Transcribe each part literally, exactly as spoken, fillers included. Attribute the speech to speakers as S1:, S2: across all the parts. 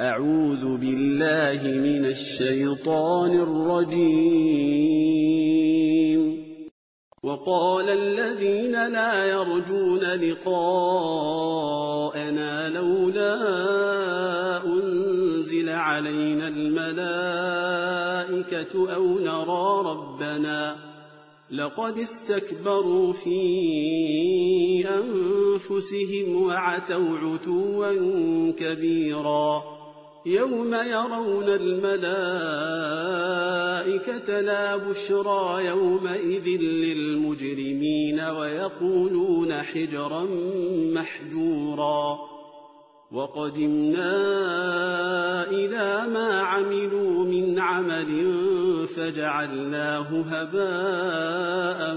S1: أعوذ بالله من الشيطان الرجيم. وقال الذين لا يرجون لقاءنا لولا أنزل علينا الملائكة أو نرى ربنا لقد استكبروا في أنفسهم وعتوا عتوا كبيرا يوم يرون الملائكة لا بشرى يومئذ للمجرمين ويقولون حجرا محجورا وقدمنا إلى ما عملوا من عمل فجعلناه هباء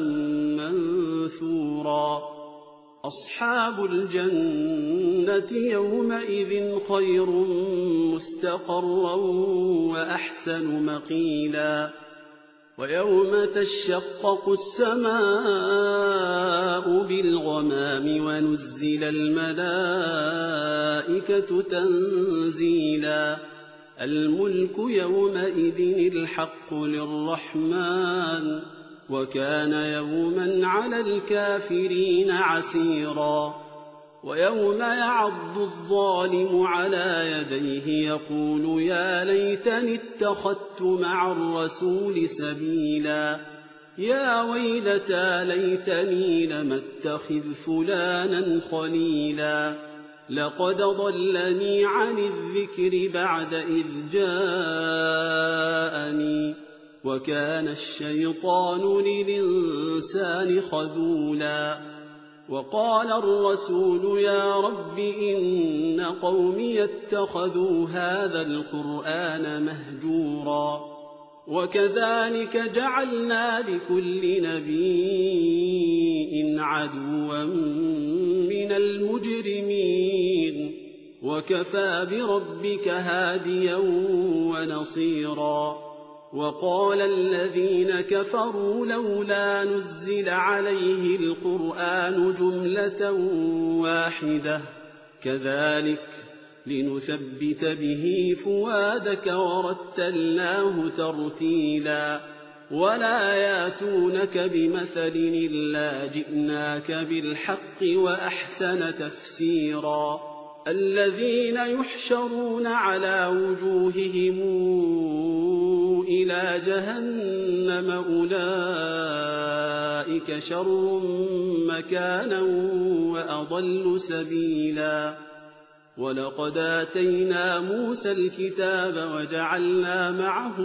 S1: منثورا أصحاب الجنة يومئذ خير مستقرا وأحسن مقيلا ويوم تشقق السماء بالغمام ونزل الملائكة تنزيلا الملك يومئذ الحق للرحمن وكان يوما على الكافرين عسيرا ويوم يعض الظالم على يديه يقول يا ليتني اتخذت مع الرسول سبيلا يا ويلتى ليتني لم اتخذ فلانا خليلا لقد ضلني عن الذكر بعد إذ جاءني وكان الشيطان للإنسان خذولا وقال الرسول يا رب إن قومي اتخذوا هذا القرآن مهجورا وكذلك جعلنا لكل نبي عدوا من المجرمين وكفى بربك هاديا ونصيرا وقال الذين كفروا لولا نزل عليه القرآن جملة واحدة كذلك لنثبت به فؤادك ورتلناه ترتيلا ولا ياتونك بمثل إلا جئناك بالحق وأحسن تفسيرا الذين يحشرون على وجوههم إلى جهنم أولئك شر مكانا وأضل سبيلا ولقد آتينا موسى الكتاب وجعلنا معه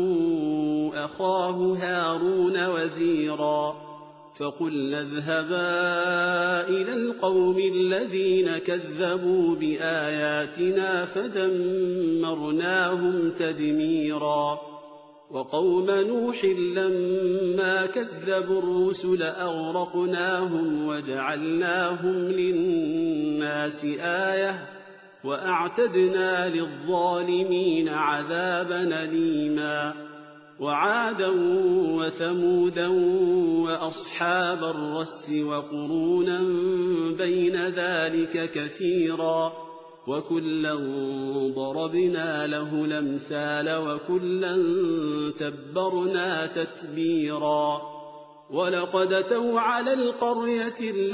S1: أخاه هارون وزيرا فقلنا اذهبا إلى القوم الذين كذبوا بآياتنا فدمرناهم تدميرا وقوم نوح لما كذبوا الرسل أغرقناهم وجعلناهم للناس آية وأعتدنا للظالمين عذابا أليما وعادا وثمودا وأصحاب الرس وقرونا بين ذلك كثيرا وكلا ضربنا له الأمثال وكلا تبرنا تتبيرا ولقد أتوا على القرية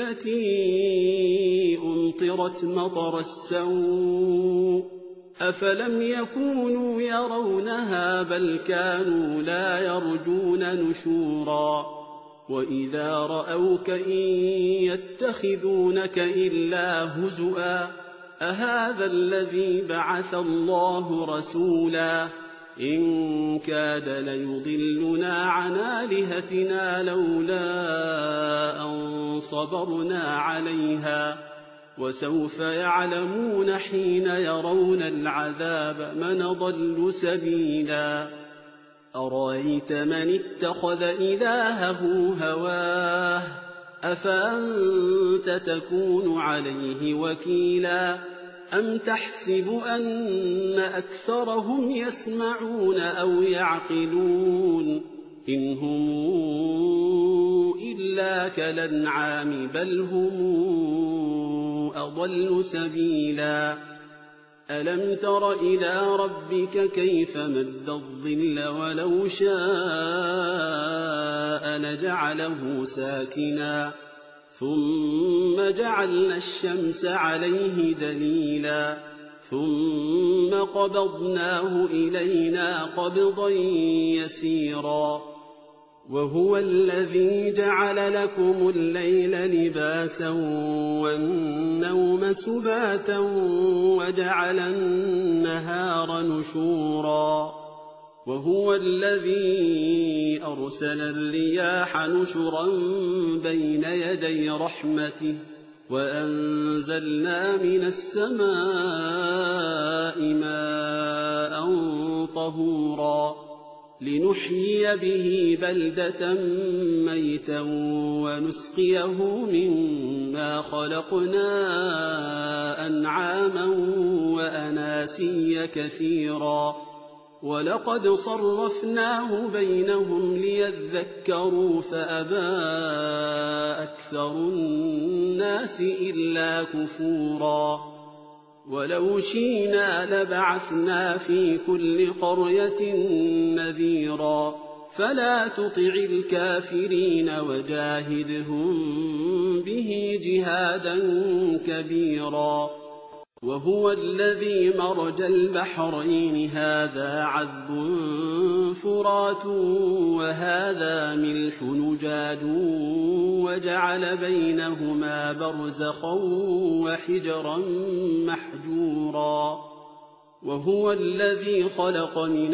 S1: التي أمطرت مطر السوء أفلم يكونوا يرونها بل كانوا لا يرجون نشورا وإذا رأوك إن يتخذونك إلا هزؤا أهذا الذي بعث الله رسولا إن كاد ليضلنا عن آلهتنا لولا أن صبرنا عليها وسوف يعلمون حين يرون العذاب من ضل سبيلا أرأيت من اتخذ إلهه هواه أفأنت تكون عليه وكيلا أم تحسب أن أكثرهم يسمعون أو يعقلون إن هم إلا كالأنعام بل هم أضل سبيلا ألم تر إلى ربك كيف مد الظل ولو شاء لجعله ساكنا ثم جعلنا الشمس عليه دليلا ثم قبضناه إلينا قبضا يسيرا وهو الذي جعل لكم الليل لباسا والنوم سباتا وجعل النهار نشورا وهو الذي أرسل الرياح نشرا بين يدي رحمته وأنزلنا من السماء ماء طهورا لنحيي به بلدة ميتا ونسقيه مما خلقنا أنعاما وأناسيا كثيرا ولقد صرفناه بينهم ليذكروا فأبى أكثر الناس إلا كفورا ولو شئنا لبعثنا في كل قرية نذيرا فلا تطع الكافرين وجاهدهم به جهادا كبيرا وهو الذي مرج البحرين هذا عذب فرات وهذا ملح نجاج وجعل بينهما برزخا وحجرا محجورا وهو الذي خلق من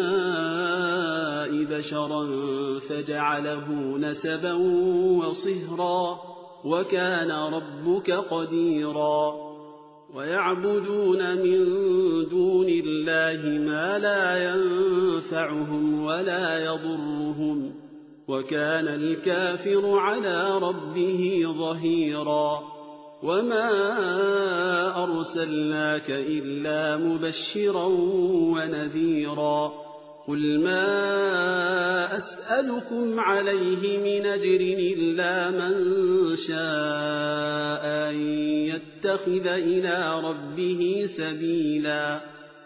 S1: الماء بشرا فجعله نسبا وصهرا وكان ربك قديرا ويعبدون من دون الله ما لا ينفعهم ولا يضرهم وكان الكافر على ربه ظهيرا وما أرسلناك إلا مبشرا ونذيرا قل ما أسألكم عليه من أجر إلا من شاء أن يتخذ إلى ربه سبيلا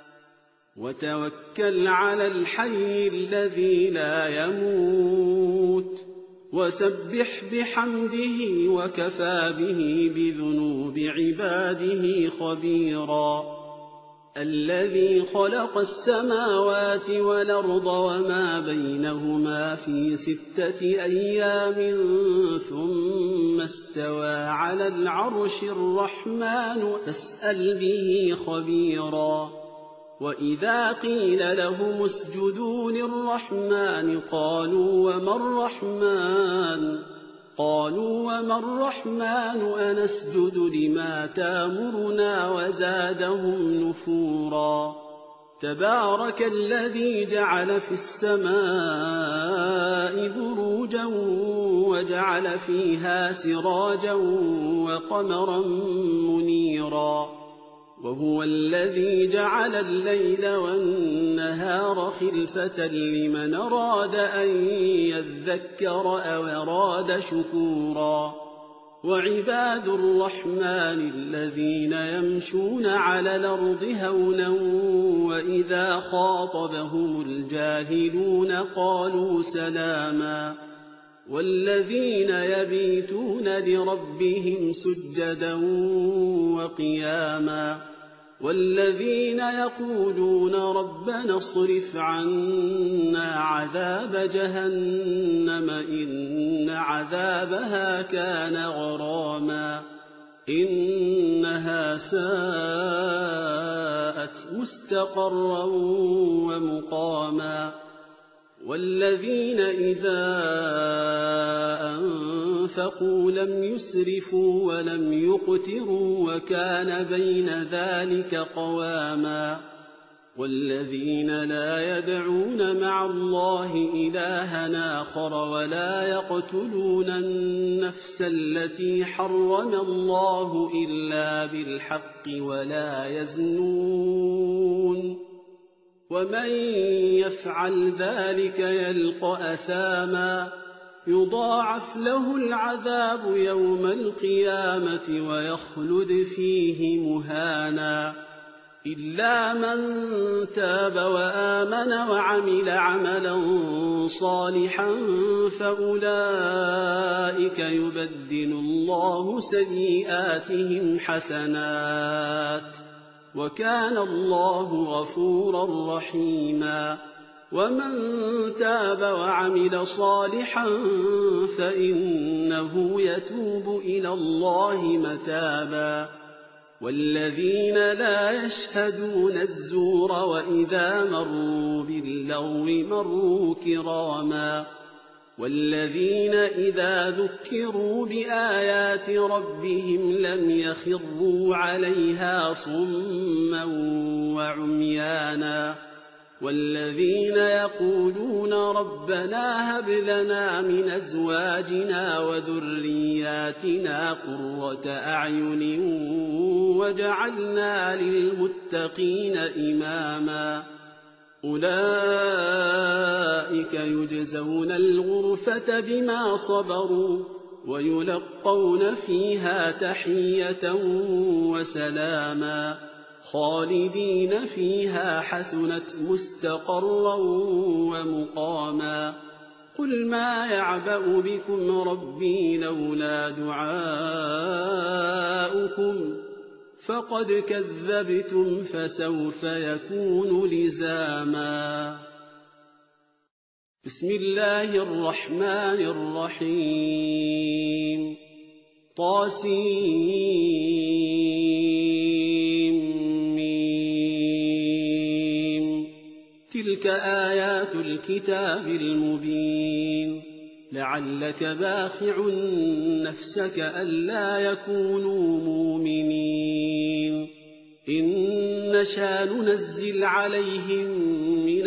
S1: وتوكل على الحي الذي لا يموت وسبح بحمده وكفى به بذنوب عباده خبيرا الذي خلق السماوات والأرض وما بينهما في ستة أيام ثم استوى على العرش الرحمن فاسأل به خبيرا وإذا قيل لهم اسجدوا للرحمن قالوا وما الرحمن قالوا وما الرحمن أنسجد لما تامرنا وزادهم نفورا تبارك الذي جعل في السماء بروجا وجعل فيها سراجا وقمرا منيرا وهو الذي جعل الليل والنهار خلفة لمن أراد أن يذكر أو أراد شكورا وعباد الرحمن الذين يمشون على الأرض هونا وإذا خاطبهم الجاهلون قالوا سلاما والذين يبيتون لربهم سجدا وقياما والذين يقولون ربنا اصرف عنا عذاب جهنم إن عذابها كان غراما إنها ساءت مستقرا ومقاما والذين إذا أنفقوا لم يسرفوا ولم يقتروا وكان بين ذلك قواما والذين لا يدعون مع الله إلها آخر ولا يقتلون النفس التي حرم الله إلا بالحق ولا يزنون ومن يفعل ذلك يلقى أثاما يضاعف له العذاب يوم القيامة ويخلد فيه مهانا إلا من تاب وآمن وعمل عملا صالحا فأولئك يبدل الله سيئاتهم حسنات وكان الله غفورا رحيما ومن تاب وعمل صالحا فإنه يتوب إلى الله متابا والذين لا يشهدون الزور وإذا مروا باللغو مروا كراما والذين إذا ذكروا بآيات ربهم لم يخروا عليها صما وعميانا والذين يقولون ربنا هب لنا من أزواجنا وذرياتنا قرة أعين وجعلنا للمتقين إماما أولئك يجزون الغرفة بما صبروا ويلقون فيها تحية وسلاما خالدين فيها حسنت مستقرا ومقاما قل ما يعبأ بكم ربي لولا دعاؤكم فقد كذبتم فسوف يكون لزاما بسم الله الرحمن الرحيم طاسيم تلك آيات الكتاب المبين لعلك باخع نفسك ألا يكونوا مؤمنين إن نشأ ننزل عليهم من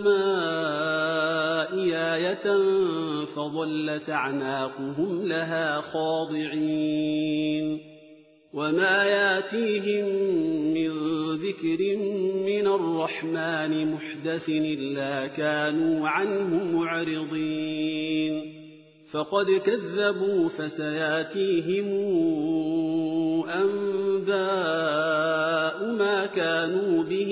S1: السماء آية فظلت أعناقهم لها خاضعين وما ياتيهم من ذكر من الرحمن محدث إلا كانوا عنه معرضين فقد كذبوا فسياتيهم أنباء ما كانوا به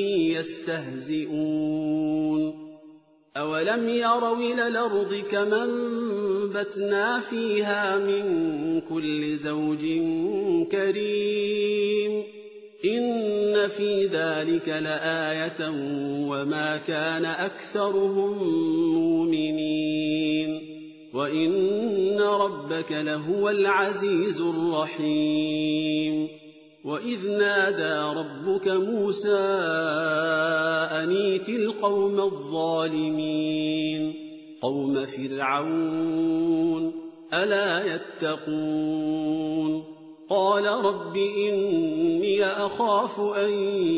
S1: يستهزئون أولم يروا إلى الأرض كما أنبتنا فيها من كل زوج كريم إن في ذلك لآية وما كان أكثرهم مؤمنين وإن ربك لهو العزيز الرحيم وإذ نادى ربك موسى أن ائت القوم الظالمين قوم فرعون ألا يتقون قال رب إني أخاف أن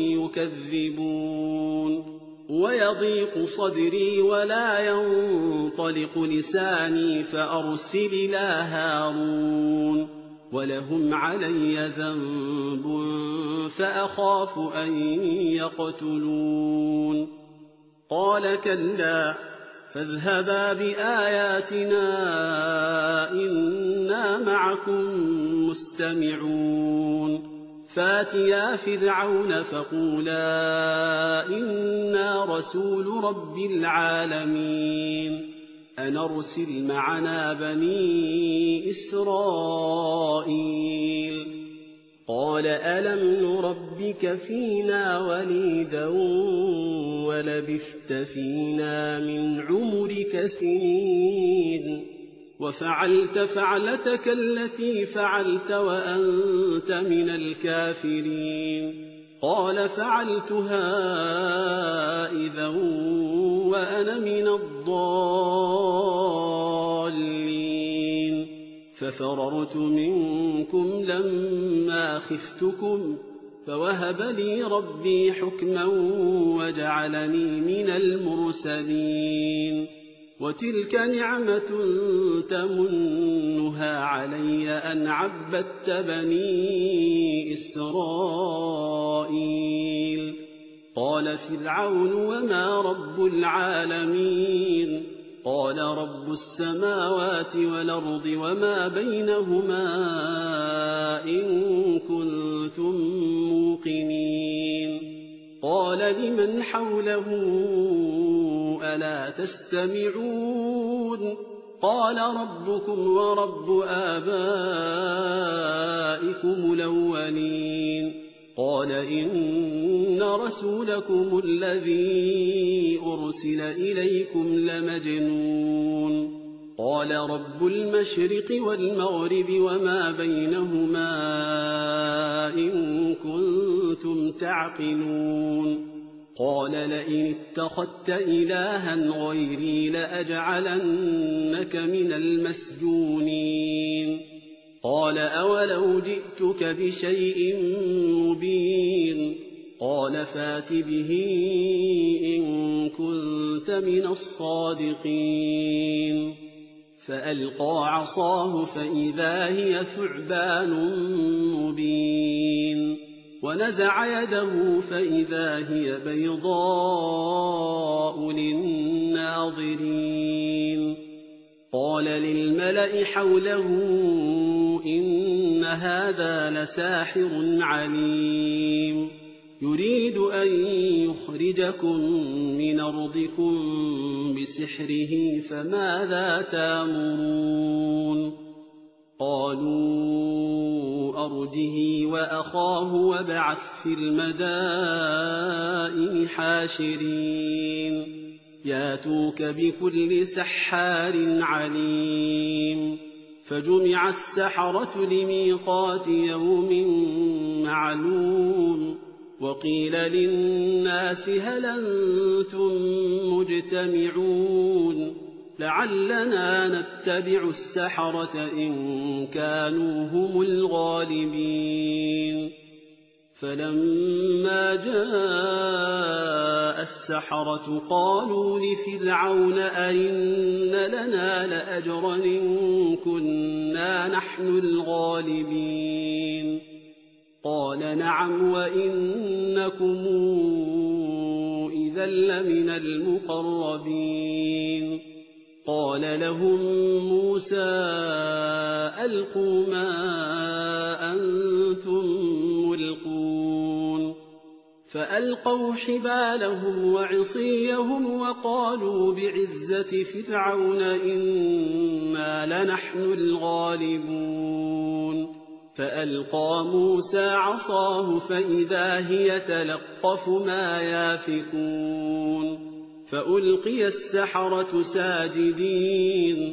S1: يكذبون ويضيق صدري ولا ينطلق لساني فأرسل إلى هارون ولهم علي ذنب فأخاف أن يقتلون قال كلا فاذهبا بآياتنا إنا معكم مستمعون فاتيا فرعون فقولا إنا رسول رب العالمين أن أرسل معنا بني إسرائيل قال ألم نربك فينا وليدا ولبثت فينا من عمرك سنين وفعلت فعلتك التي فعلت وأنت من الكافرين قال فعلتها إذا وأنا من الضالين ففررت منكم لما خفتكم فوهب لي ربي حكما وجعلني من المرسلين وتلك نعمة تمنها علي أن عبدت بني إسرائيل قال فرعون وما رب العالمين قال رب السماوات والأرض وما بينهما إن كنتم موقنين قال لمن حوله ألا تستمعون قال ربكم ورب آبائكم الأولين قال إن رسولكم الذي أرسل إليكم لمجنون قال رب المشرق والمغرب وما بينهما إن كنتم تعقلون قال لئن اتخذت إلها غيري لأجعلنك من المسجونين قال أولو جئتك بشيء مبين قال فات به إن كنت من الصادقين فألقى عصاه فإذا هي ثعبان مبين ونزع يده فإذا هي بيضاء للناظرين قال للملأ حوله إن هذا لساحر عليم يريد أن يخرجكم من أرضكم بسحره فماذا تأمرون قالوا أرجه وأخاه وابعث في المدائن حاشرين ياتوك بكل سحار عليم فجمع السحرة لميقات يوم معلوم وقيل للناس هل أنتم مجتمعون لعلنا نتبع السحرة إن كانوا هم الغالبين فلما جاء السحرة قالوا لفرعون أئن لنا لأجرا إن كنا نحن الغالبين قال نعم وإنكم إذا لمن المقربين قال لهم موسى ألقوا ما أنتم ملقون فألقوا حبالهم وعصيهم وقالوا بعزة فرعون إنا لنحن الغالبون فألقى موسى عصاه فإذا هي تلقف ما يافكون فألقي السحرة ساجدين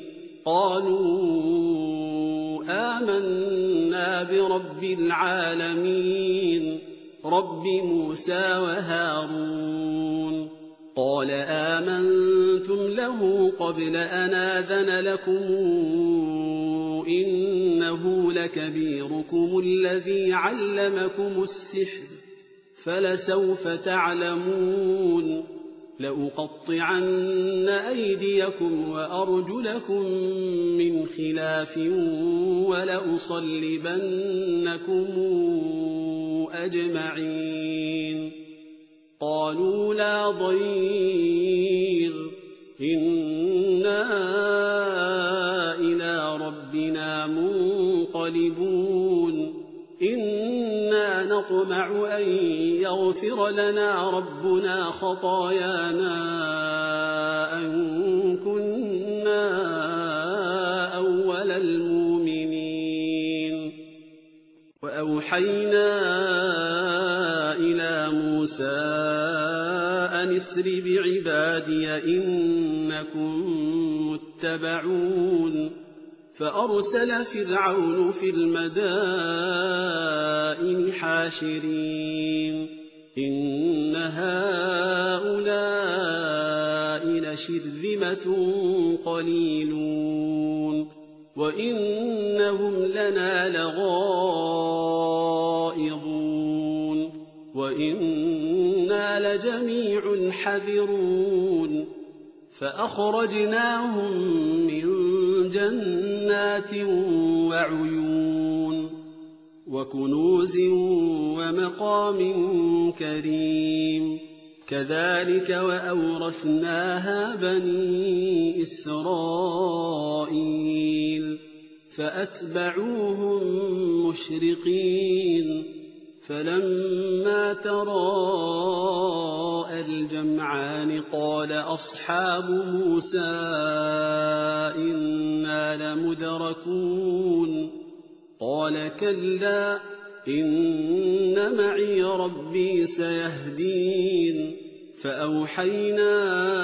S1: قالوا آمنا برب العالمين رب موسى وهارون قال آمنتم له قبل أن آذن لكم إنه لكبيركم الذي علمكم السحر فلسوف تعلمون لأقطعن أيديكم وأرجلكم من خلاف ولأصلبنكم أجمعين قالوا لا ضير إنا إلى ربنا منقلبون إنا نطمع أن يغفر لنا ربنا خطايانا أن كنا أول المؤمنين وأوحينا إلى موسى أن اسر بعبادي إنكم متبعون فأرسل فرعون في المدائن حاشرين إن هؤلاء لشرذمة قليلون وإنهم لنا لغائظون وإنا لجميع حذرون فأخرجناهم من جنات وعيون وكنوز ومقام كريم كذلك وأورثناها بني إسرائيل فأتبعوهم مشرقين فلما تراءى الجمعان قال أصحاب موسى إنا لمدركون قال كلا إن معي ربي سيهدين فأوحينا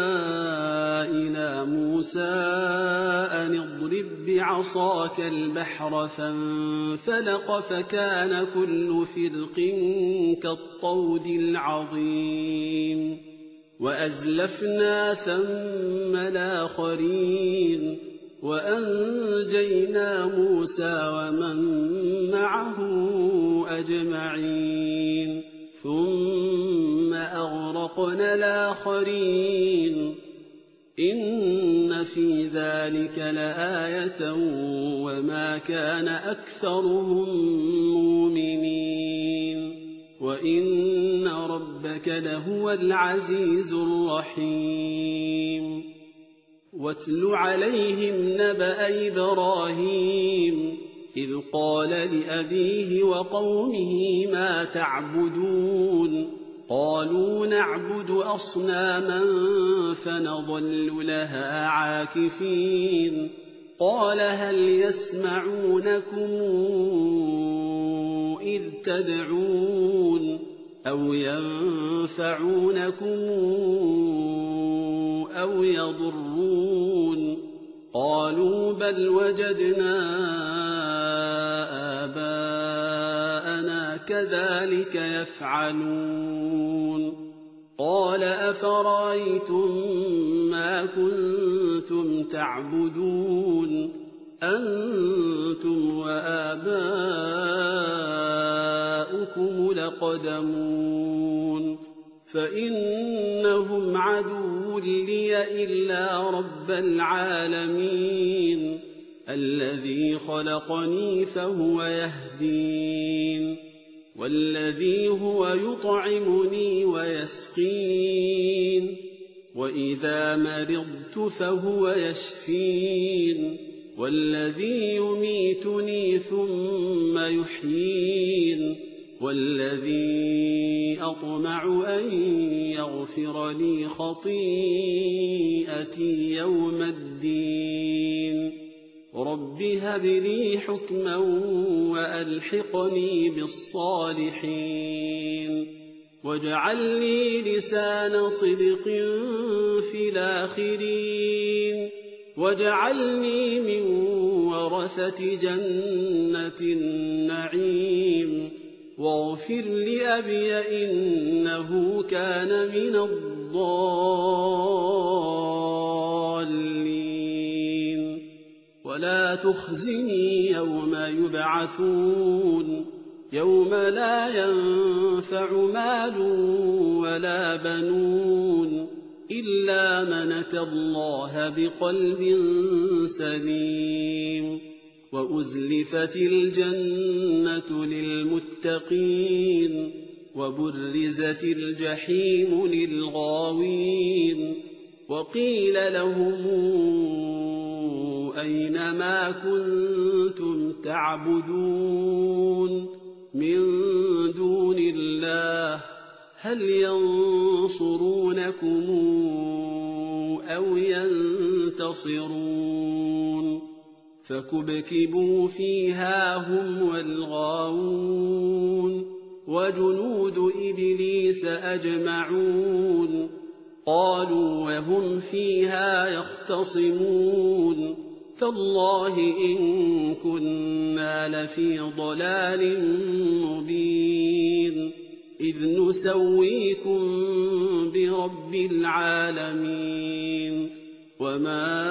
S1: إلى موسى أن اضرب بعصاك البحر فانفلق فكان كل فرق كالطود العظيم وأزلفنا ثم الآخرين وأنجينا موسى ومن معه أجمعين ثم أغرقنا الآخرين إن في ذلك لآية وما كان أكثرهم مؤمنين وإن ربك لهو العزيز الرحيم واتل عليهم نبأ إبراهيم إذ قال لأبيه وقومه ما تعبدون قالوا نعبد أصناما فنظل لها عاكفين قال هل يسمعونكم إذ تدعون أو ينفعونكم أو يضرون قالوا بل وجدنا آباءنا كذلك يفعلون قال أفرأيتم ما كنتم تعبدون أنتم وآباؤكم لقدمون فإنهم عدو لي إلا رب العالمين الذي خلقني فهو يهدين والذي هو يطعمني ويسقين وإذا مرضت فهو يشفين والذي يميتني ثم يحيين والذي أطمع أن يغفر لي خطيئتي يوم الدين رب هب لي حكما وألحقني بالصالحين واجعل لي لسان صدق في الآخرين واجعلني من ورثة جنة النعيم واغفر لأبي إنه كان من الضالين ولا تخزني يوم يبعثون يوم لا ينفع مال ولا بنون إلا من أتى الله بقلب سليم وأزلفت الجنة للمتقين وبرزت الجحيم للغاوين وقيل لهم أين ما كنتم تعبدون من دون الله هل ينصرونكم أو ينتصرون فكبكبوا فيها هم والغاوون وجنود إبليس أجمعون قالوا وهم فيها يختصمون تالله إن كنا لفي ضلال مبين إذ نسويكم برب العالمين وما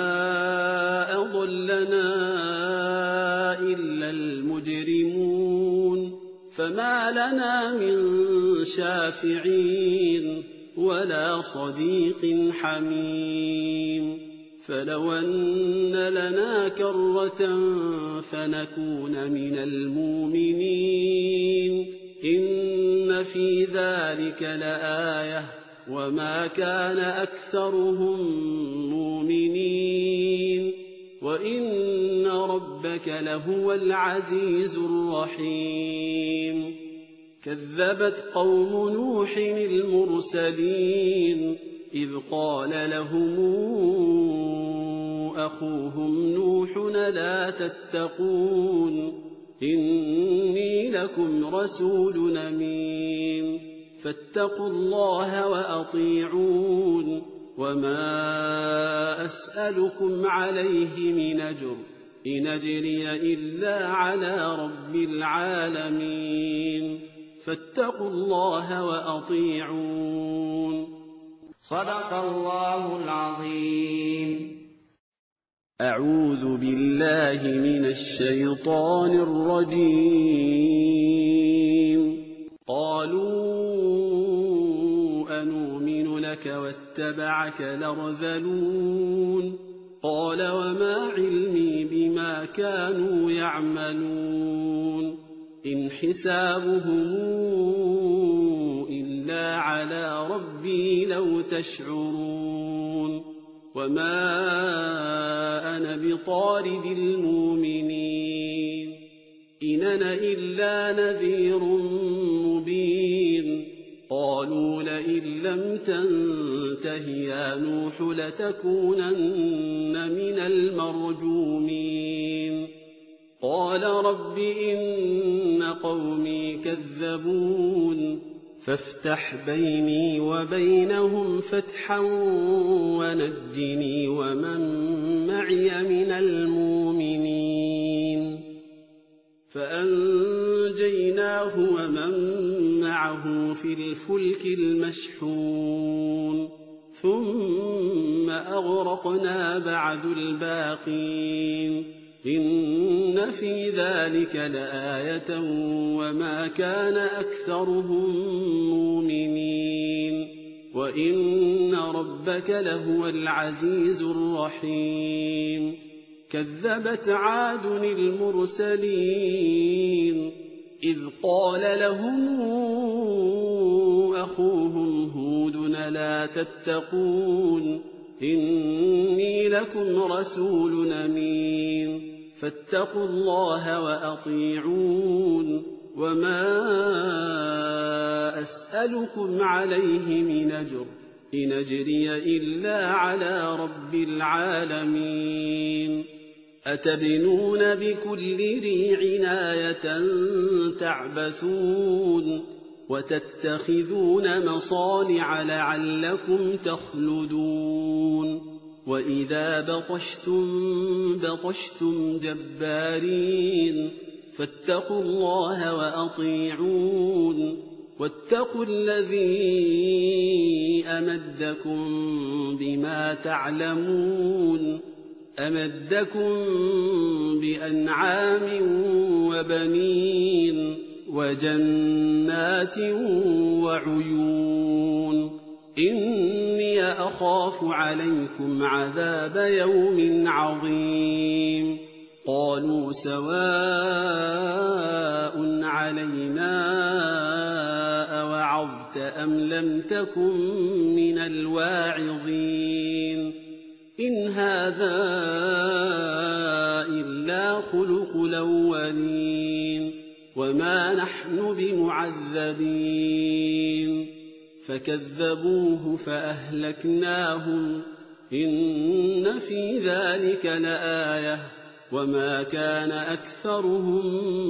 S1: أضلنا إلا المجرمون فما لنا من شافعين ولا صديق حميم فلو أن لنا كرة فنكون من المؤمنين إن في ذلك لآية وما كان أكثرهم مؤمنين وإن ربك لهو العزيز الرحيم كذبت قوم نوح المرسلين إذ قال لهم أخوهم نوح لا تتقون إني لكم رسول أمين فاتقوا الله وأطيعون وما أسألكم عليه من أجر إن أجري إلا على رب العالمين فاتقوا الله وأطيعون.
S2: صدق الله العظيم.
S1: أعوذ بالله من الشيطان الرجيم. قالوا أنؤمن لك واتبعك الأرذلون قال وما علمي بما كانوا يعملون إن حسابهم إلا على ربي لو تشعرون وما أنا بطارد المؤمنين إن أنا إلا نذير مبين قالوا لئن لم تنته يا نوح لتكونن من المرجومين قال رب إن قومي كذبون فافتح بيني وبينهم فتحا ونجني ومن معي من المؤمنين فأنجيناه ومن معه في الفلك المشحون ثم أغرقنا بعد الباقين إن في ذلك لآية وما كان أكثرهم مؤمنين وإن ربك لهو العزيز الرحيم كذبت عاد المرسلين إذ قال لهم أخوهم هود لا تتقون إني لكم رسول أمين فاتقوا الله وأطيعون وما أسألكم عليه من أجر إن أجري إلا على رب العالمين أتبنون بكل ريع آية تعبثون وتتخذون مصانع لعلكم تخلدون وإذا بطشتم بطشتم جبارين فاتقوا الله وأطيعون واتقوا الذي أمدكم بما تعلمون أمدكم بأنعام وبنين وجنات وعيون إني أخاف عليكم عذاب يوم عظيم قالوا سواء علينا أوعظت أم لم تكن من الواعظين إن هذا إلا خلق الأولين وما نحن بمعذبين فكذبوه فأهلكناهم إن في ذلك لآية وما كان أكثرهم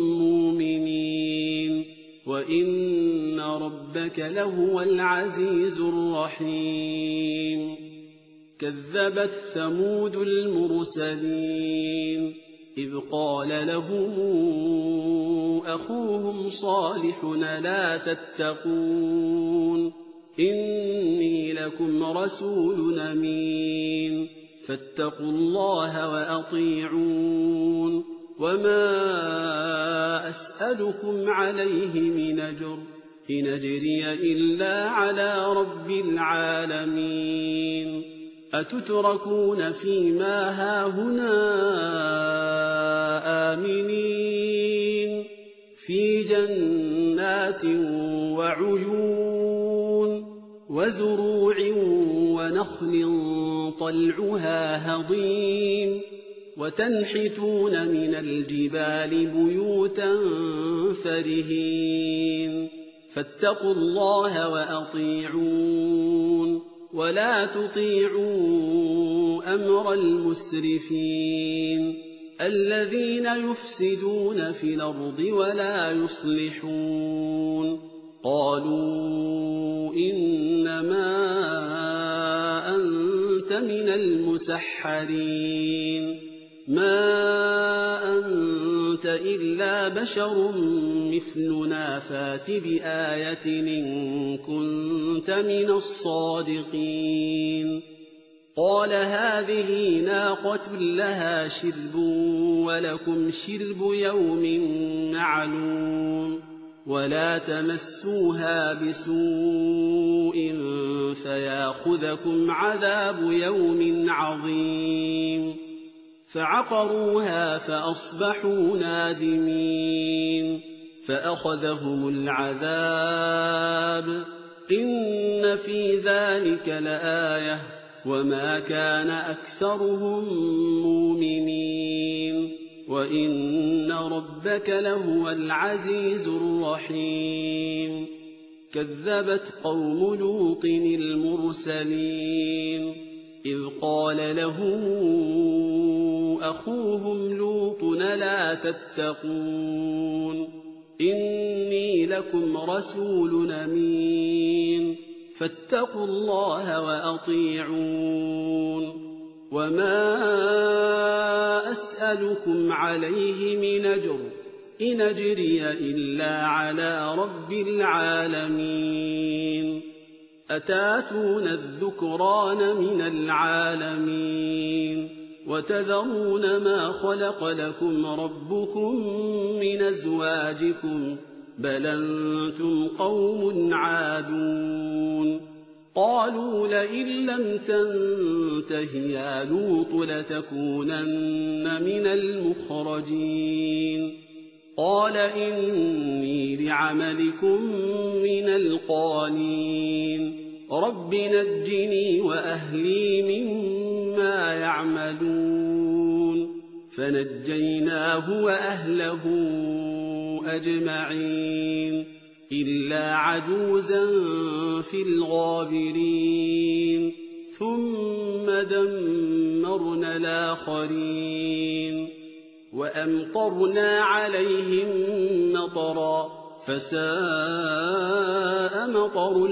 S1: مؤمنين وإن ربك لهو العزيز الرحيم كذبت ثمود المرسلين إذ قال لهم أخوهم صالح لا تتقون إني لكم رسول أمين فاتقوا الله وأطيعون وما أسألكم عليه من أجر إن أجري إلا على رب العالمين أتتركون فيما هاهنا آمنين في جنات وعيون وزروع ونخل طلعها هضيم وتنحتون من الجبال بيوتا فرهين فاتقوا الله وأطيعون ولا تطيعوا أمر المسرفين الذين يفسدون في الأرض ولا يصلحون. قالوا إنما أنت من المسحرين ما أنت إلا بشر مثلنا فات بآية إن كنت من الصادقين. قال هذه ناقة لها شرب ولكم شرب يوم معلوم ولا تمسوها بسوء فياخذكم عذاب يوم عظيم. فعقروها فأصبحوا نادمين فأخذهم العذاب إن في ذلك لآية وما كان أكثرهم مؤمنين وإن ربك لهو العزيز الرحيم. كذبت قوم لوط المرسلين إذ قال لهم أخوهم لوط لا تتقون إني لكم رسول أمين فاتقوا الله وأطيعون وما أسألكم عليه من أجر إن أجري إلا على رب العالمين. أتاتون الذكران من العالمين وتذرون ما خلق لكم ربكم من أزواجكم بل أنتم قوم عادون. قالوا لئن لم تنته يا لوط لتكونن من المخرجين. قال إني لعملكم من القالين رب نجني وأهلي مما يعملون. فنجيناه وأهله أجمعين إلا عجوزا في الغابرين ثم دمرنا الآخرين وأمطرنا عليهم مطرا فساء مطر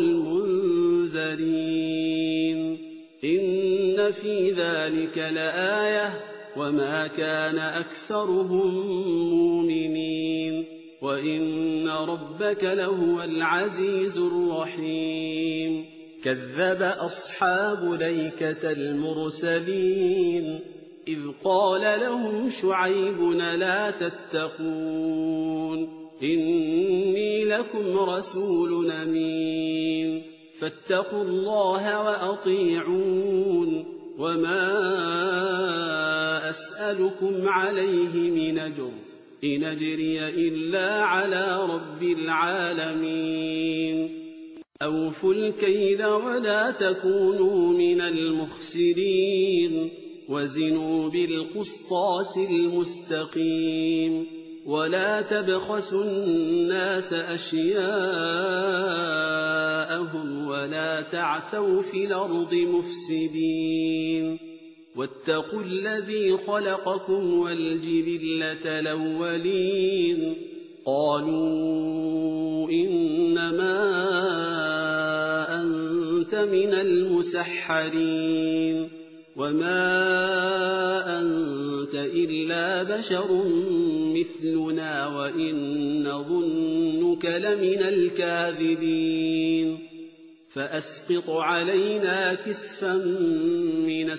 S1: المنذرين. إن في ذلك لآية وما كان أكثرهم مؤمنين وإن ربك لهو العزيز الرحيم. كذب أصحاب الأيكة المرسلين إذ قال لهم شعيب لا تتقون إني لكم رسول أمين فاتقوا الله وأطيعون وما أسألكم عليه من أجر إن أجري إلا على رب العالمين. أوفوا الكيل ولا تكونوا من المخسرين وزنوا بالقسطاس المستقيم ولا تبخسوا الناس أشياءهم ولا تعثوا في الأرض مفسدين. واتقوا الذي خلقكم والجبلة الأولين. قالوا إنما أنت من المسحرين وما أنت إلا بشر مثلنا وإن نظنك لمن الكاذبين. فأسقط علينا كسفا من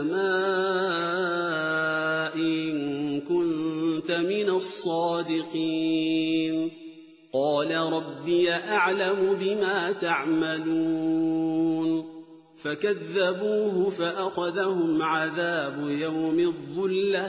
S1: السماء إن كنت من الصادقين. قال ربي أعلم بما تعملون. فكذبوه فأخذهم عذاب يوم الظلة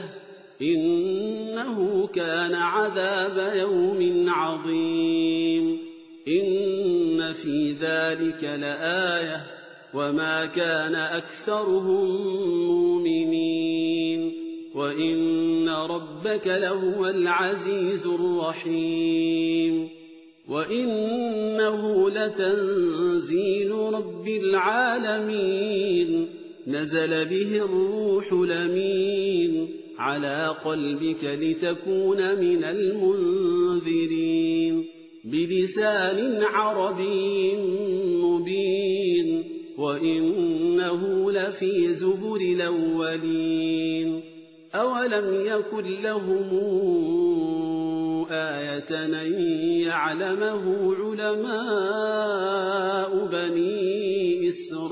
S1: إنه كان عذاب يوم عظيم. إن في ذلك لآية وما كان أكثرهم مؤمنين وإن ربك لهو العزيز الرحيم. وإنه لتنزيل رب العالمين نزل به الروح الأمين على قلبك لتكون من المنذرين بلسان عربي مبين وإنه لفي زبر الأولين أولم يكن لهم آية أن يعلمه علماء بني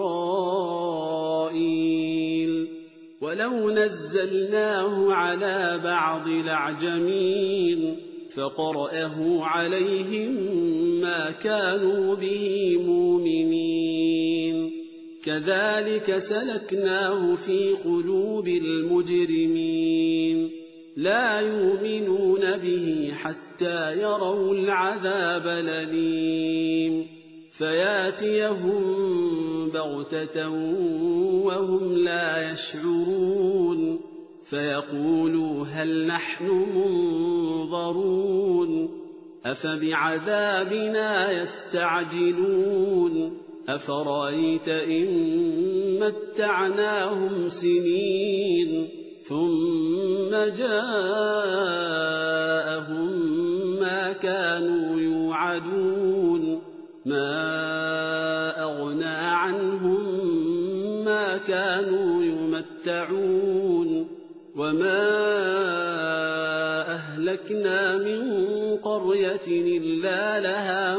S1: إسرائيل ولو نزلناه على بعض الأعجمين فقرأه عليهم ما كانوا به مؤمنين كذلك سلكناه في قلوب المجرمين لا يؤمنون به حتى يروا العذاب الأليم فياتيهم بغتة وهم لا يشعرون فيقولوا هل نحن منظرون أفبعذابنا يستعجلون أفرأيت إن متعناهم سنين ثم جاءهم ما كانوا يوعدون ما أغنى عنهم ما كانوا يمتعون وما أهلكنا من قرية إلا لها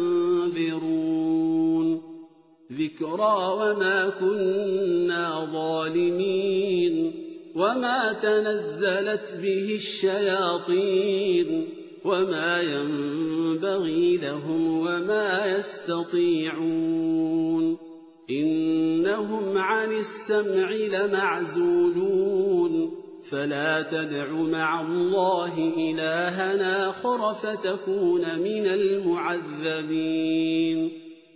S1: منذرون ذكرى وما كنا ظالمين وما تنزلت به الشياطين وما ينبغي لهم وما يستطيعون إنهم عن السمع لمعزولون فلا تدع مع الله إلهنا آخر فتكون من المعذبين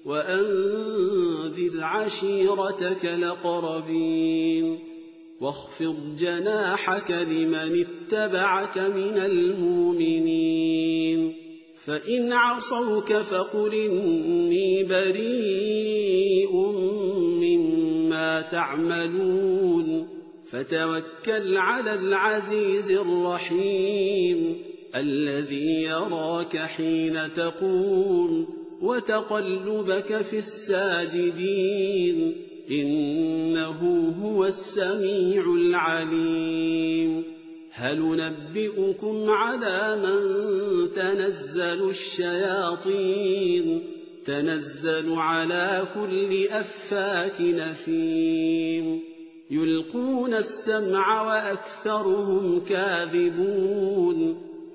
S1: وأنذر عشيرتك الأقربين واخفض جناحك لمن اتبعك من المؤمنين فإن عصوك فقل إني بريء مما تعملون فتوكل على العزيز الرحيم الذي يراك حين تقوم وتقلبك في الساجدين إنه هو السميع العليم هل ننبئكم على من تنزل الشياطين تنزل على كل أفاك نثيم يلقون السمع وأكثرهم كاذبون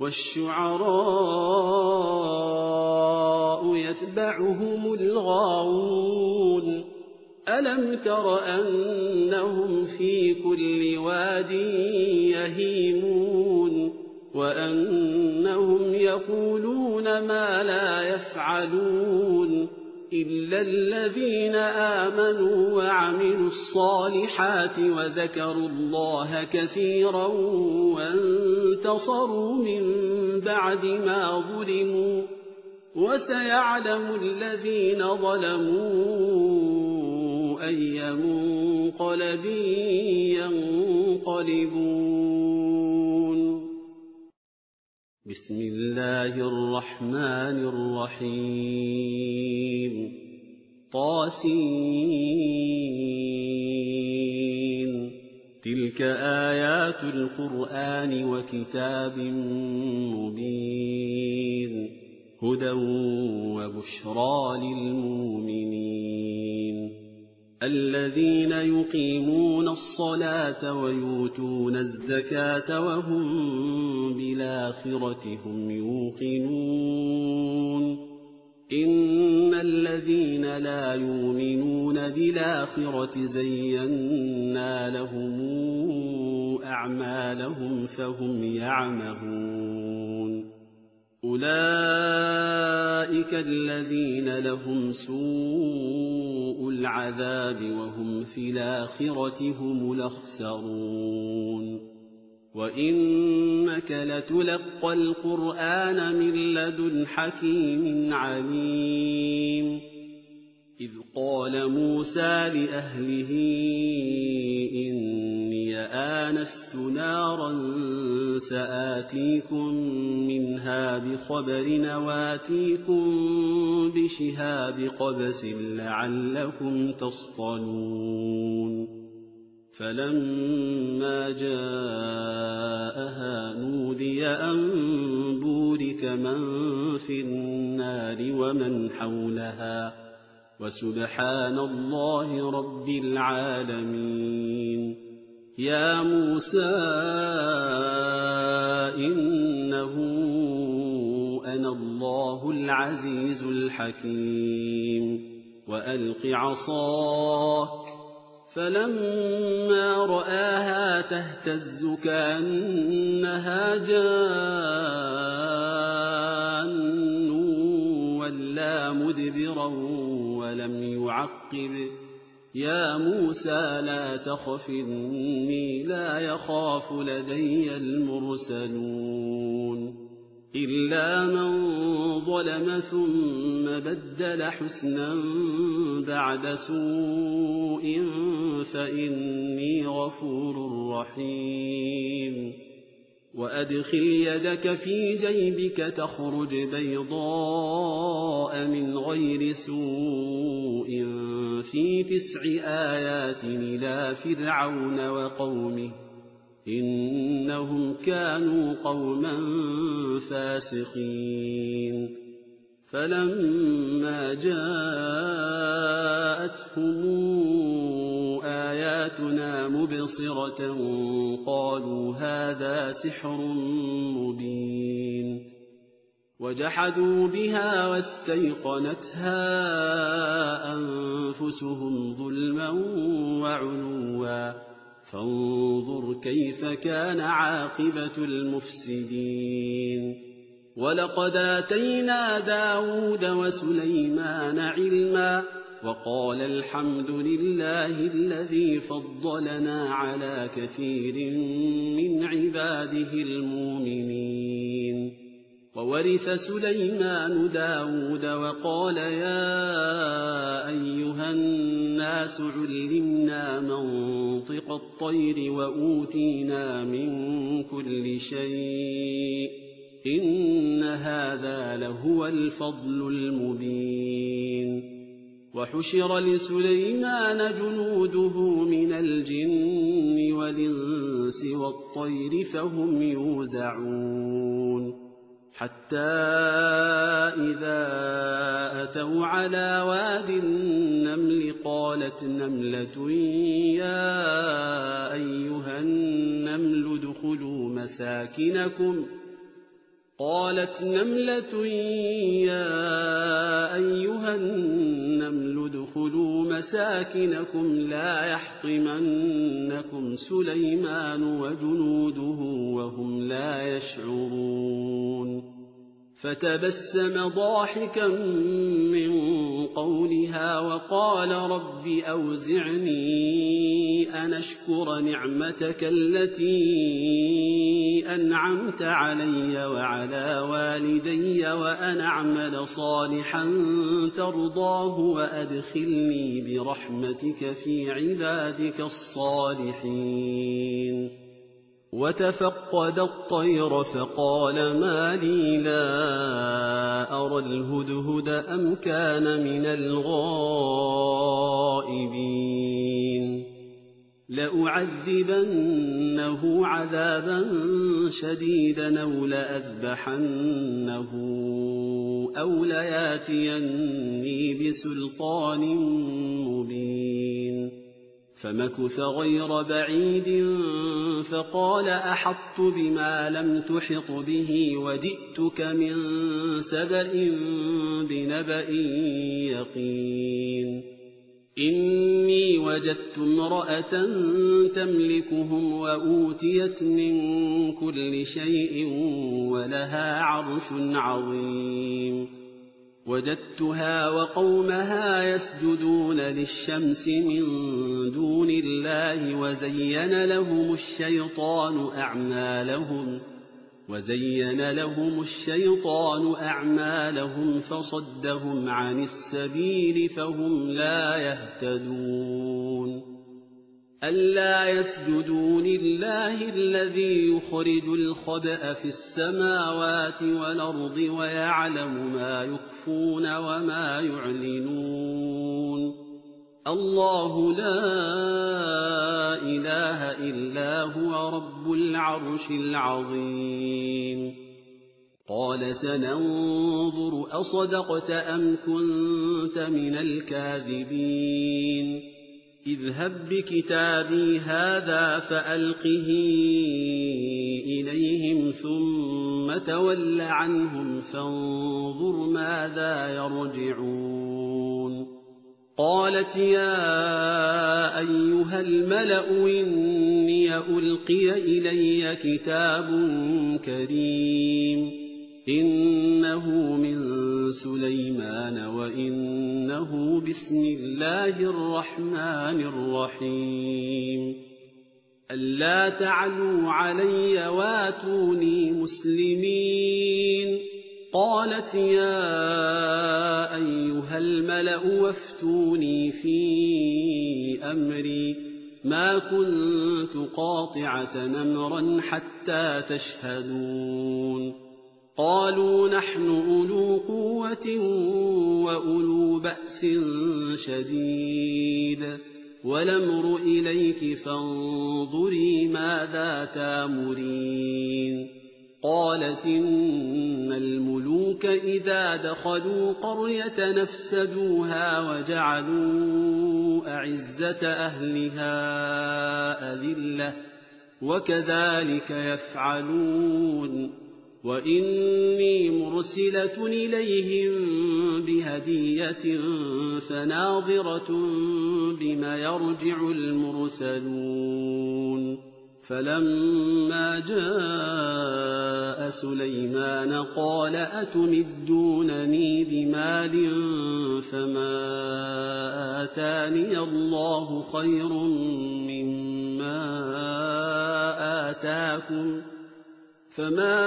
S1: والشعراء يتبعهم الغاوون ألم تر أنهم في كل واد يهيمون وأنهم يقولون ما لا يفعلون إلا الذين آمنوا وعملوا الصالحات وذكروا الله كثيرا وانتصروا من بعد ما ظلموا وسيعلم الذين ظلموا أي منقلب ينقلبون بسم الله الرحمن الرحيم طاسين تلك آيات القرآن وكتاب مبين هدى وبشرى للمؤمنين الذين يقيمون الصلاة ويؤتون الزكاة وهم بالآخرة هم يوقنون إن الذين لا يؤمنون بالآخرة زينا لهم أعمالهم فهم يعمهون أولئك الذين لهم سوء العذاب وهم في الآخرة هم الأخسرون وإنك لتلقى القرآن من لدن حكيم عليم إذ قال موسى لأهله إني آنست نارا سآتيكم منها بخبر وآتيكم بشهاب قبس لعلكم تصطلون فلما جاءها نودي أن بورك من في النار ومن حولها وسبحان الله رب العالمين يا موسى إنه أنا الله العزيز الحكيم وألق عصاك فلما رآها تهتز كأنها جان ولا مدبرا ولم يعقب يا موسى لا تخف إني لا يخاف لدي المرسلون إلا من ظلم ثم بدل حسنا بعد سوء فإني غفور رحيم وأدخل يدك في جيبك تخرج بيضاء من غير سوء في تسع آيات إلى فرعون وقومه إنهم كانوا قوما فاسقين فلما جاءتهم آياتنا مبصرة قالوا هذا سحر مبين وجحدوا بها واستيقنتها أنفسهم ظلما وعلوا فانظر كيف كان عاقبة المفسدين ولقد آتينا داود وسليمان علما وقال الحمد لله الذي فضلنا على كثير من عباده المؤمنين وورث سليمان داود وقال يا أيها الناس علمنا منطق الطير وأوتينا من كل شيء إن هذا لهو الفضل المبين وحشر لسليمان جنوده من الجن والإنس والطير فهم يوزعون حتى إذا أتوا على واد النمل قالت نملة يا أيها النمل ادخلوا مساكنكم قالت نملة يا أيها النمل ادخلوا مساكنكم لا يحطمنكم سليمان وجنوده وهم لا يشعرون فتبسم ضاحكا من قولها وقال رب أوزعني أن أشكر نعمتك التي أنعمت علي وعلى والدي وأن أعمل صالحا ترضاه وأدخلني برحمتك في عبادك الصالحين وتفقد الطير فقال ما لي لا أرى الهدهد أم كان من الغائبين لأعذبنه عذابا شديدا أو لأذبحنه أو لياتيني بسلطان مبين فمكث غير بعيد فقال أحطت بما لم تحط به وجئتك من سبأ بنبأ يقين إني وجدت امرأة تملكهم وأوتيت من كل شيء ولها عرش عظيم وجدتها وقومها يسجدون للشمس من دون الله وزين لهم الشيطان أعمالهم وزين لهم الشيطان أعمالهم فصدهم عن السبيل فهم لا يهتدون ألا يسجدوا لله الذي يخرج الخبأ في السماوات والأرض ويعلم ما يخفون وما يعلنون الله لا إله إلا هو رب العرش العظيم قال سننظر أصدقت أم كنت من الكاذبين اذهب بكتابي هذا فألقه إليهم ثم تول عنهم فانظر ماذا يرجعون قالت يا أيها الملأ إني ألقي إلي كتاب كريم إنه من سليمان وإنه بسم الله الرحمن الرحيم ألا تعلوا علي واتوني مسلمين قالت يا أيها الملأ وافتوني في أمري ما كنت قاطعة أمرا حتى تشهدون قالوا نحن أولو قوة وأولو بأس شديد والأمر إليك فانظري ماذا تامرين قالت إن الملوك إذا دخلوا قرية نفسدوها وجعلوا أعزة أهلها أذلة وكذلك يفعلون وإني مرسلة إليهم بهدية فناظرة بما يرجع المرسلون فلما جاء سليمان قال أتمدونني بمال فما آتاني الله خير مما آتاكم فما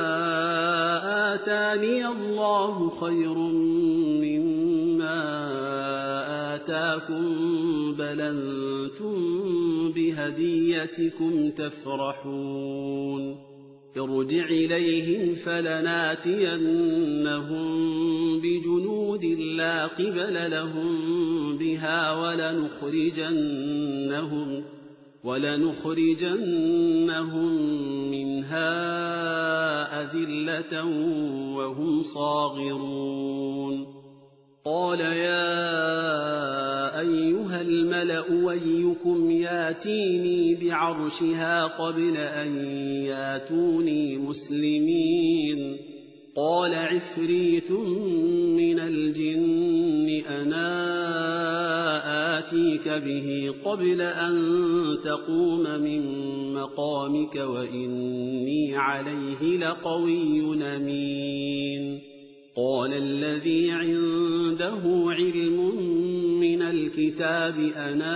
S1: آتاني الله خير مما آتاكم بل أنتم بهديتكم تفرحون ارجع إليهم فلناتينهم بجنود لا قبل لهم بها ولنخرجنهم ولنخرجنهم منها أذلة وهم صاغرون قال يا أيها الملأ أيكم ياتيني بعرشها قبل أن ياتوني مسلمين قال عفريت من الجن أنا آتيك به قبل أن تقوم من مقامك وإني عليه لقوي أمين قال الذي عنده علم من الكتاب أنا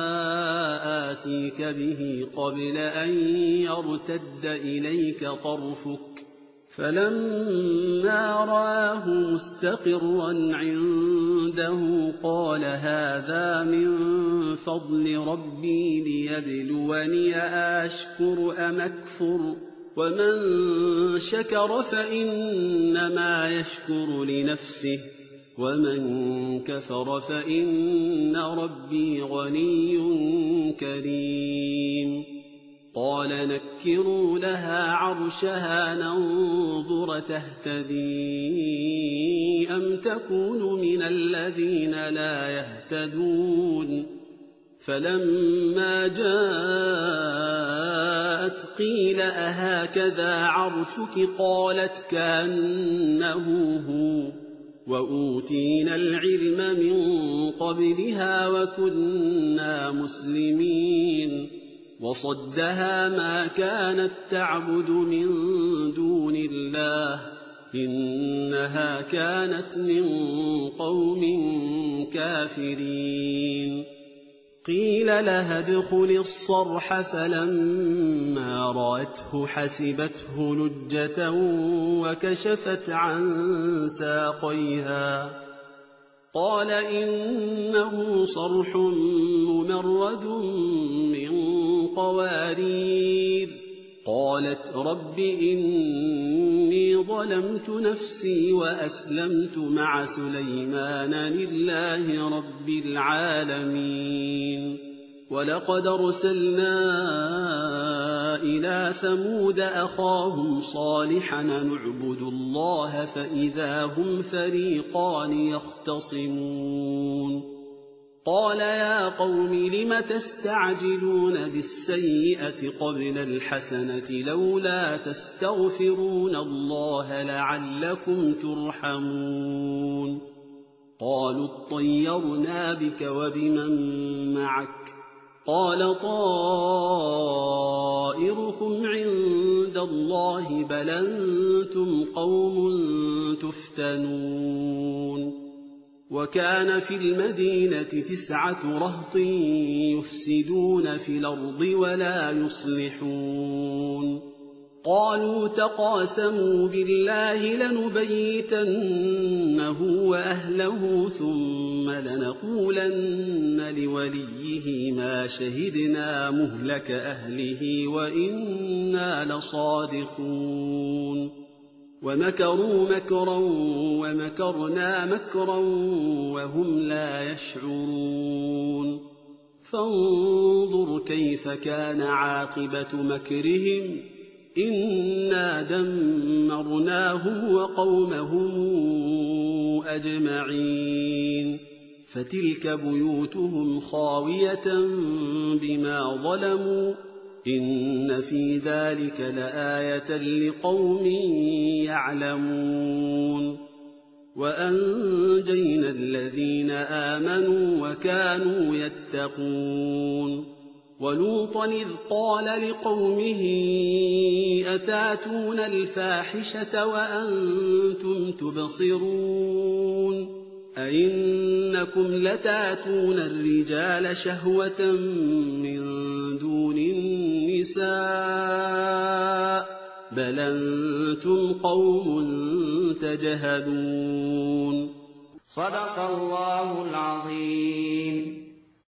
S1: آتيك به قبل أن يرتد إليك طرفك فلما رآه مستقرا عنده قال هذا من فضل ربي ليبلوني أشكر أم أكفر ومن شكر فإنما يشكر لنفسه ومن كفر فإن ربي غني كريم قال نكروا لها عرشها ننظر تهتدي أم تكون من الذين لا يهتدون فلما جاءت قيل أهكذا عرشك قالت كأنه هو وأوتينا العلم من قبلها وكنا مسلمين وصدها ما كانت تعبد من دون الله إنها كانت من قوم كافرين قيل لها ادخل الصرح فلما رأته حسبته لجة وكشفت عن ساقيها قال إنه صرح ممرد من قوارير قالت رب إني ظلمت نفسي وأسلمت مع سليمان لله رب العالمين ولقد أرسلنا إلى ثمود أخاهم صالحا نعبد الله فإذا هم فريقان يختصمون قال يا قوم لم تستعجلون بالسيئة قبل الحسنة لولا تستغفرون الله لعلكم ترحمون قالوا اطيرنا بك وبمن معك قال طائركم عند الله بل أنتم قوم تفتنون وكان في المدينة تسعة رهط يفسدون في الأرض ولا يصلحون قالوا تقاسموا بالله لنبيتنه وأهله ثم لنقولن لوليه ما شهدنا مهلك أهله وإنا لصادقون ومكروا مكرا ومكرنا مكرا وهم لا يشعرون فانظر كيف كان عاقبة مكرهم إنا دمرناهم وقومهم أجمعين فتلك بيوتهم خاوية بما ظلموا إن في ذلك لآية لقوم يعلمون وأنجينا الذين آمنوا وكانوا يتقون ولوطا إذ قال لقومه أتاتون الفاحشة وأنتم تبصرون أئنكم لتاتون الرجال شهوة من دون النساء بل أنتم قوم تجهلون
S2: صدق الله العظيم.